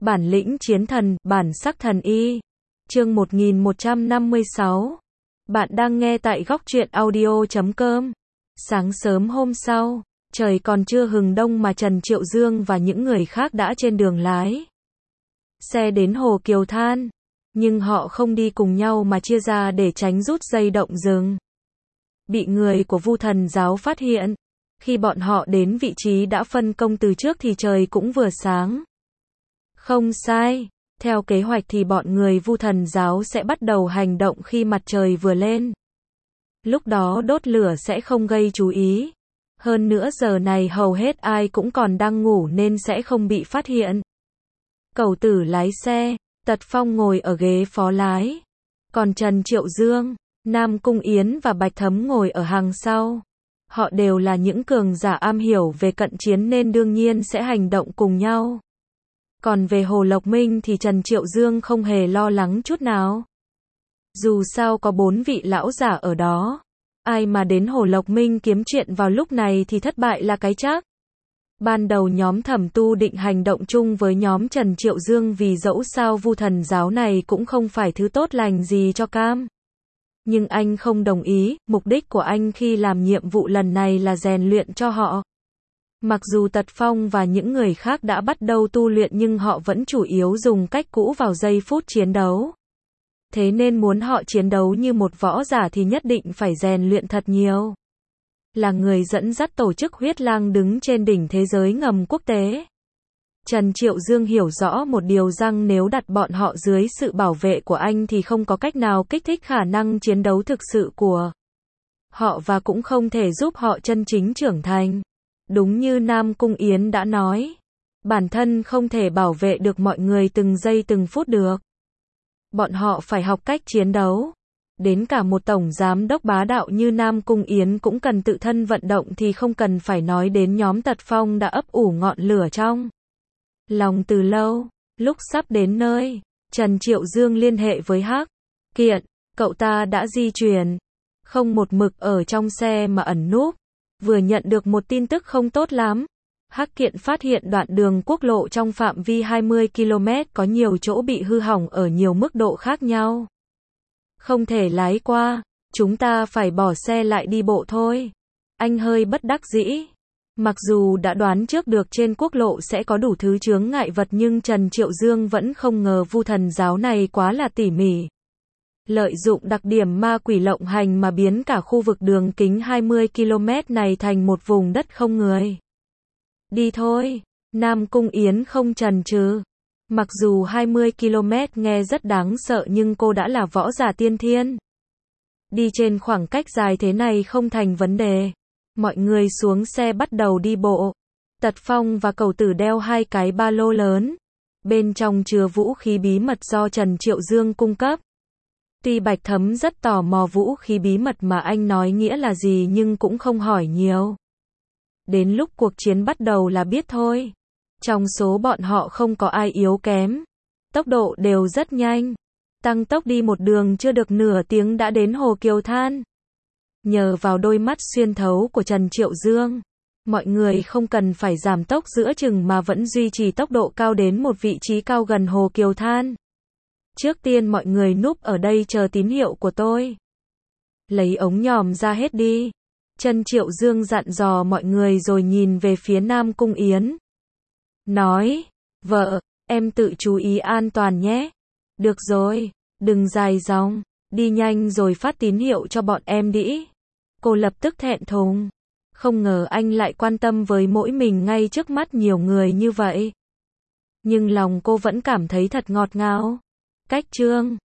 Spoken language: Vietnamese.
Bản lĩnh chiến thần, bản sắc thần y. Chương 1156. Bạn đang nghe tại góc truyện audio.com. Sáng sớm hôm sau, trời còn chưa hừng đông mà Trần Triệu Dương và những người khác đã trên đường lái xe đến Hồ Kiều Than. Nhưng họ không đi cùng nhau mà chia ra để tránh rút dây động rừng. Bị người của Vu Thần giáo phát hiện. Khi bọn họ đến vị trí đã phân công từ trước thì trời cũng vừa sáng. Không sai, theo kế hoạch thì bọn người Vu Thần giáo sẽ bắt đầu hành động khi mặt trời vừa lên. Lúc đó đốt lửa sẽ không gây chú ý. Hơn nữa giờ này hầu hết ai cũng còn đang ngủ nên sẽ không bị phát hiện. Cẩu Tử lái xe, Tật Phong ngồi ở ghế phó lái. Còn Trần Triệu Dương, Nam Cung Yến và Bạch Thấm ngồi ở hàng sau. Họ đều là những cường giả am hiểu về cận chiến nên đương nhiên sẽ hành động cùng nhau. Còn về Hồ Lộc Minh thì Trần Triệu Dương không hề lo lắng chút nào. Dù sao có 4 vị lão giả ở đó. Ai mà đến Hồ Lộc Minh kiếm chuyện vào lúc này thì thất bại là cái chắc. Ban đầu nhóm Thẩm Tu định hành động chung với nhóm Trần Triệu Dương vì dẫu sao Vu Thần giáo này cũng không phải thứ tốt lành gì cho Cam. Nhưng anh không đồng ý, mục đích của anh khi làm nhiệm vụ lần này là rèn luyện cho họ. Mặc dù Tật Phong và những người khác đã bắt đầu tu luyện nhưng họ vẫn chủ yếu dùng cách cũ vào giây phút chiến đấu. Thế nên muốn họ chiến đấu như một võ giả thì nhất định phải rèn luyện thật nhiều. Là người dẫn dắt tổ chức Huyết Lang đứng trên đỉnh thế giới ngầm quốc tế. Trần Triệu Dương hiểu rõ một điều rằng nếu đặt bọn họ dưới sự bảo vệ của anh thì không có cách nào kích thích khả năng chiến đấu thực sự của họ và cũng không thể giúp họ chân chính trưởng thành. Đúng như Nam Cung Yến đã nói, bản thân không thể bảo vệ được mọi người từng giây từng phút được. Bọn họ phải học cách chiến đấu. Đến cả một tổng giám đốc bá đạo như Nam Cung Yến cũng cần tự thân vận động thì không cần phải nói đến nhóm Tật Phong đã ấp ủ ngọn lửa trong lòng từ lâu. Lúc sắp đến nơi, Trần Triệu Dương liên hệ với Hắc Kiện, cậu ta đã di chuyển, không một mực ở trong xe mà ẩn núp. Vừa nhận được một tin tức không tốt lắm. Hắc Kiện phát hiện đoạn đường quốc lộ trong phạm vi 20 km có nhiều chỗ bị hư hỏng ở nhiều mức độ khác nhau. Không thể lái qua, chúng ta phải bỏ xe lại đi bộ thôi. Anh hơi bất đắc dĩ. Mặc dù đã đoán trước được trên quốc lộ sẽ có đủ thứ chướng ngại vật nhưng Trần Triệu Dương vẫn không ngờ Vu Thần giáo này quá là tỉ mỉ. Lợi dụng đặc điểm ma quỷ lộng hành mà biến cả khu vực đường kính 20 km này thành một vùng đất không người. Đi thôi, Nam Cung Yến không chần chừ. Mặc dù 20 km nghe rất đáng sợ nhưng cô đã là võ giả tiên thiên. Đi trên khoảng cách dài thế này không thành vấn đề. Mọi người xuống xe bắt đầu đi bộ. Tật Phong và Cẩu Tử đeo 2 cái ba lô lớn. Bên trong chứa vũ khí bí mật do Trần Triệu Dương cung cấp. Tuy Bạch Thấm rất tò mò vũ khí bí mật mà anh nói nghĩa là gì nhưng cũng không hỏi nhiều. Đến lúc cuộc chiến bắt đầu là biết thôi. Trong số bọn họ không có ai yếu kém. Tốc độ đều rất nhanh. Tăng tốc đi một đường chưa được nửa tiếng đã đến Hồ Kiều Than. Nhờ vào đôi mắt xuyên thấu của Trần Triệu Dương, mọi người không cần phải giảm tốc giữa chừng mà vẫn duy trì tốc độ cao đến một vị trí cao gần Hồ Kiều Than. Trước tiên mọi người núp ở đây chờ tín hiệu của tôi. Lấy ống nhòm ra hết đi. Trần Triệu Dương dặn dò mọi người rồi nhìn về phía Nam Cung Yến. Nói, vợ, em tự chú ý an toàn nhé. Được rồi, đừng dài dòng, đi nhanh rồi phát tín hiệu cho bọn em đi. Cô lập tức thẹn thùng. Không ngờ anh lại quan tâm với mỗi mình ngay trước mắt nhiều người như vậy. Nhưng lòng cô vẫn cảm thấy thật ngọt ngào. Cách Trương